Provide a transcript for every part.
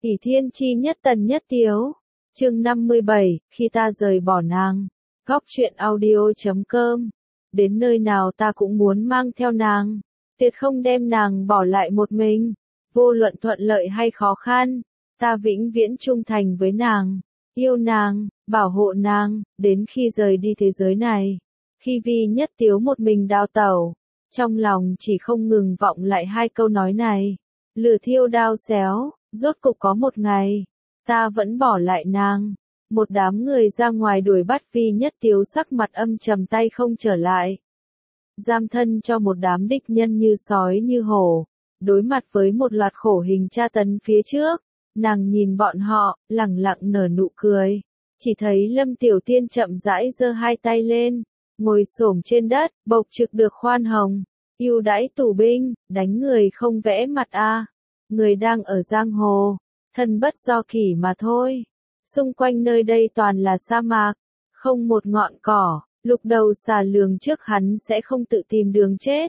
ỷ thiên chi nhất tần nhất tiếu. Chương 57, khi ta rời bỏ nàng. Góc truyện audio.com. Đến nơi nào ta cũng muốn mang theo nàng. Tuyệt không đem nàng bỏ lại một mình. Vô luận thuận lợi hay khó khăn, ta vĩnh viễn trung thành với nàng. Yêu nàng, bảo hộ nàng, đến khi rời đi thế giới này. Khi Vi Nhất Tiếu một mình đào tẩu, trong lòng chỉ không ngừng vọng lại hai câu nói này. Lửa thiêu đao xéo, rốt cục có một ngày, ta vẫn bỏ lại nàng. Một đám người ra ngoài đuổi bắt Vi Nhất Tiếu, sắc mặt âm trầm, tay không trở lại. Giam thân cho một đám địch nhân như sói như hổ, đối mặt với một loạt khổ hình tra tấn phía trước. Nàng nhìn bọn họ, lẳng lặng nở nụ cười. Chỉ thấy Lâm Tiểu Tiên chậm rãi giơ hai tay lên, ngồi xổm trên đất, bộc trực được khoan hồng. Ưu đãi tù binh, đánh người không vẽ mặt a. Người đang ở giang hồ, thân bất do kỷ mà thôi. Xung quanh nơi đây toàn là sa mạc, không một ngọn cỏ, lục đầu xà lường trước hắn sẽ không tự tìm đường chết.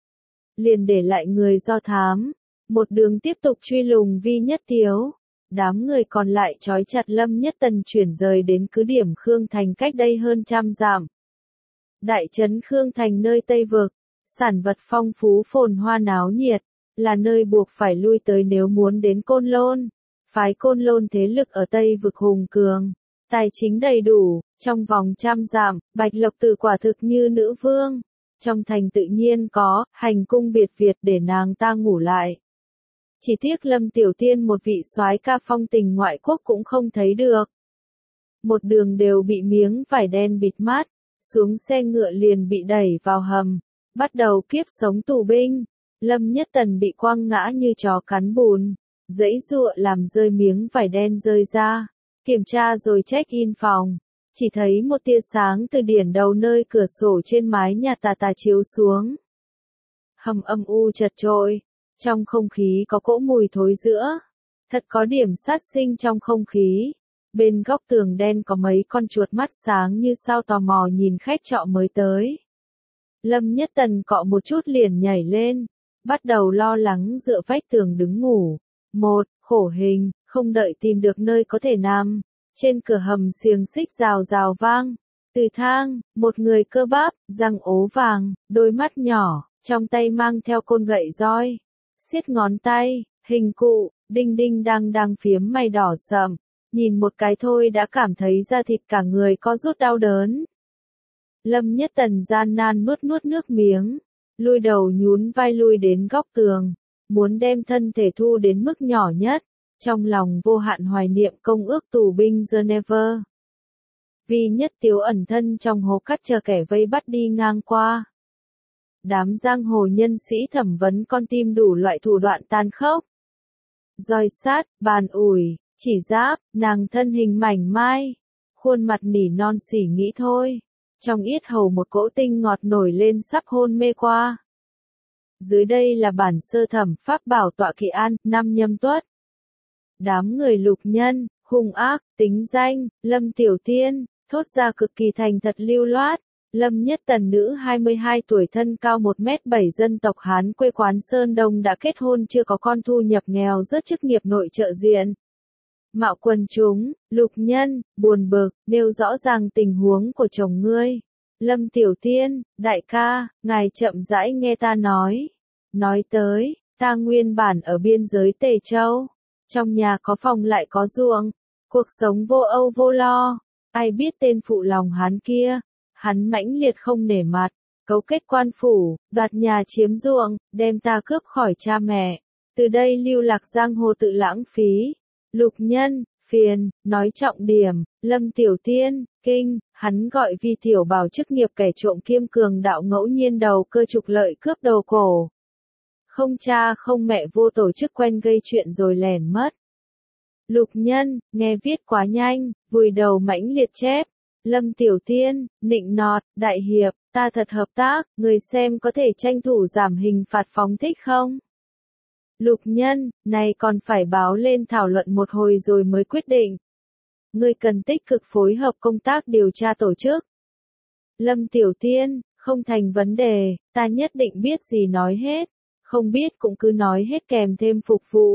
Liền để lại người do thám, một đường tiếp tục truy lùng Vi Nhất Tiếu. Đám người còn lại trói chặt Lâm Nhất Tần chuyển rời đến cứ điểm Khương Thành cách đây hơn 100 dặm. Đại trấn Khương Thành nơi Tây Vực, sản vật phong phú phồn hoa náo nhiệt, là nơi buộc phải lui tới nếu muốn đến Côn Lôn. Phái Côn Lôn thế lực ở Tây Vực hùng cường, tài chính đầy đủ, trong vòng 100 dặm, Bạch Lộc Tử quả thực như nữ vương. Trong thành tự nhiên có hành cung biệt Việt để nàng ta ngủ lại. Chỉ tiếc Lâm Tiểu Tiên một vị soái ca phong tình ngoại quốc cũng không thấy được. Một đường đều bị miếng vải đen bịt mắt, xuống xe ngựa liền bị đẩy vào hầm, bắt đầu kiếp sống tù binh. Lâm Nhất Tần bị quăng ngã như chó cắn bùn, giãy giụa làm rơi miếng vải đen rơi ra, kiểm tra rồi check-in phòng. Chỉ thấy một tia sáng từ điển đầu nơi cửa sổ trên mái nhà tà tà chiếu xuống. Hầm âm u chật chội, trong không khí có cỗ mùi thối rữa. Thật có điểm sát sinh trong không khí. Bên góc tường đen có mấy con chuột mắt sáng như sao tò mò nhìn khách trọ mới tới. Lâm Nhất Tần cọ một chút liền nhảy lên, bắt đầu lo lắng dựa vách tường đứng ngủ. Khổ hình, không đợi tìm được nơi có thể nằm. Trên cửa hầm xiềng xích rào rào vang. Từ thang, một người cơ bắp, răng ố vàng, đôi mắt nhỏ, trong tay mang theo côn gậy roi. Siết ngón tay, hình cụ, đinh đinh đang phiếm mày đỏ sậm. Nhìn một cái thôi đã cảm thấy da thịt cả người co rút đau đớn. Lâm Nhất Tần gian nan nuốt nước miếng, lui đầu nhún vai lui đến góc tường, muốn đem thân thể thu đến mức nhỏ nhất, trong lòng vô hạn hoài niệm công ước tù binh Geneva. Vi Nhất Tiếu ẩn thân trong hố cát chờ kẻ vây bắt đi ngang qua. Đám giang hồ nhân sĩ thẩm vấn con tim đủ loại thủ đoạn tàn khốc. Roi sát, bàn ủi, chỉ giáp, nàng thân hình mảnh mai, khuôn mặt nỉ non xỉ nghĩ thôi. Trong yết hầu một cỗ tinh ngọt nổi lên sắp hôn mê qua. Dưới đây là bản sơ thẩm pháp bảo tọa Kỳ An, năm Nhâm Tuất. Đám người lục nhân, hung ác, tính danh, Lâm Tiểu Tiên, thốt ra cực kỳ thành thật lưu loát. Lâm Nhất Tần nữ 22 tuổi thân cao 1m7 dân tộc Hán quê quán Sơn Đông đã kết hôn chưa có con thu nhập nghèo rớt chức nghiệp nội trợ diện. Mạo quần chúng, lục nhân, buồn bực, nêu rõ ràng tình huống của chồng ngươi. Lâm Tiểu Tiên, đại ca, ngài chậm rãi nghe ta nói. Nói tới, ta nguyên bản ở biên giới Tề Châu. Trong nhà có phòng lại có ruộng. Cuộc sống vô âu vô lo. Ai biết tên phụ lòng hắn kia. Hắn mãnh liệt không nể mặt. Cấu kết quan phủ, đoạt nhà chiếm ruộng, đem ta cướp khỏi cha mẹ. Từ đây lưu lạc giang hồ tự lãng phí. Lục nhân, phiền, nói trọng điểm, Lâm Tiểu Tiên, kinh, hắn gọi Vi Tiểu Bảo chức nghiệp kẻ trộm kiêm cường đạo ngẫu nhiên đầu cơ trục lợi cướp đầu cổ. Không cha không mẹ vô tổ chức quen gây chuyện rồi lẻn mất. Lục nhân, nghe viết quá nhanh, vùi đầu mãnh liệt chép. Lâm Tiểu Tiên, nịnh nọt, đại hiệp, ta thật hợp tác, người xem có thể tranh thủ giảm hình phạt phóng thích không? Lục nhân, này còn phải báo lên thảo luận một hồi rồi mới quyết định. Ngươi cần tích cực phối hợp công tác điều tra tổ chức. Lâm Tiểu Tiên, không thành vấn đề, ta nhất định biết gì nói hết, không biết cũng cứ nói hết kèm thêm phục vụ.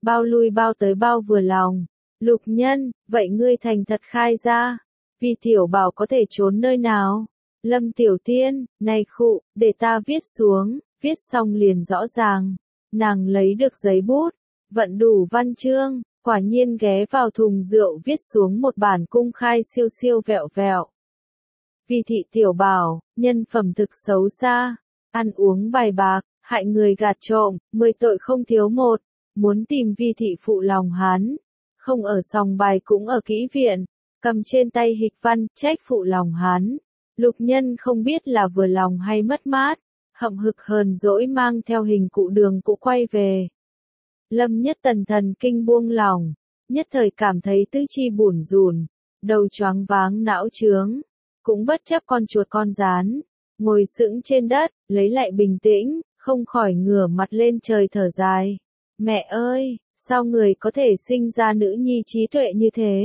bao lui bao tới bao vừa lòng. Lục Nhân, vậy ngươi thành thật khai ra, vì tiểu bảo có thể trốn nơi nào? Lâm Tiểu Tiên, này khụ, để ta viết xuống, viết xong liền rõ ràng. Nàng lấy được giấy bút, vận đủ văn chương, quả nhiên ghé vào thùng rượu viết xuống một bản cung khai siêu siêu vẹo vẹo. Vi thị tiểu bảo, nhân phẩm thực xấu xa, ăn uống bài bạc, hại người gạt trộm, 10 tội không thiếu một, muốn tìm Vi thị phụ lòng hắn, không ở sòng bài cũng ở kỹ viện, cầm trên tay hịch văn, trách phụ lòng hắn. Lục Nhân không biết là vừa lòng hay mất mát, hậm hực hờn dỗi mang theo hình cụ đường cụ quay về. Lâm Nhất Tần thần kinh buông lỏng, nhất thời cảm thấy tứ chi bủn rủn, đầu choáng váng não trướng, cũng bất chấp con chuột con gián, ngồi sững trên đất, lấy lại bình tĩnh, không khỏi ngửa mặt lên trời thở dài. Mẹ ơi, sao người có thể sinh ra nữ nhi trí tuệ như thế?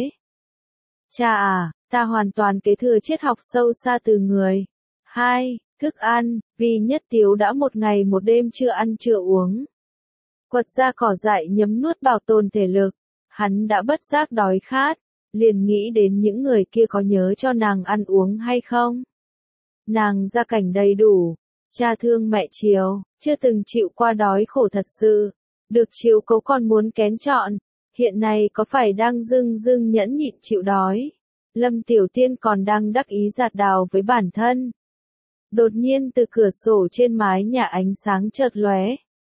Cha à, ta hoàn toàn kế thừa triết học sâu xa từ người. 2. Thức ăn, vì Nhất Tiếu đã một ngày một đêm chưa ăn chưa uống. Quật ra cỏ dại nhấm nuốt bảo tồn thể lực, hắn đã bất giác đói khát, liền nghĩ đến những người kia có nhớ cho nàng ăn uống hay không. Nàng gia cảnh đầy đủ, cha thương mẹ chiều, chưa từng chịu qua đói khổ thật sự, được chiếu cố còn muốn kén chọn, hiện nay có phải đang dưng nhẫn nhịn chịu đói. Lâm Tiểu Tiên còn đang đắc ý giạt đào với bản thân. Đột nhiên từ cửa sổ trên mái nhà ánh sáng chợt lóe.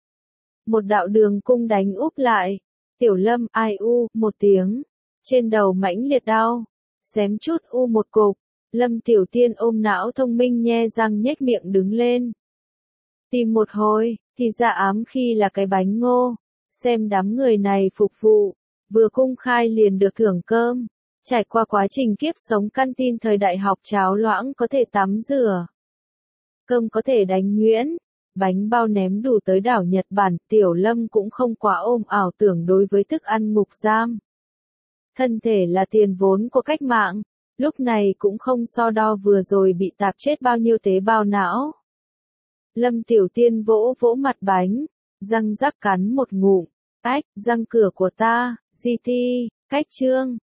Một đạo đường cung đánh úp lại. Tiểu Lâm ai u một tiếng. Trên đầu mãnh liệt đau. Xém chút u một cục. Lâm Tiểu Tiên ôm não thông minh nhe răng nhếch miệng đứng lên. Tìm một hồi, thì ra ám khi là cái bánh ngô. Xem đám người này phục vụ. Vừa cung khai liền được thưởng cơm. Trải qua quá trình kiếp sống căn tin thời đại học cháo loãng có thể tắm rửa. Cơm có thể đánh nhuyễn. Bánh bao ném đủ tới đảo Nhật Bản, Tiểu Lâm cũng không quá ôm ảo tưởng đối với thức ăn ngục giam. Thân thể là tiền vốn của cách mạng, lúc này cũng không so đo vừa rồi bị tạp chết bao nhiêu tế bào não. Lâm Tiểu Tiên vỗ vỗ mặt bánh, răng rắc cắn một ngụm, ách, răng cửa của ta, GT, cách chương.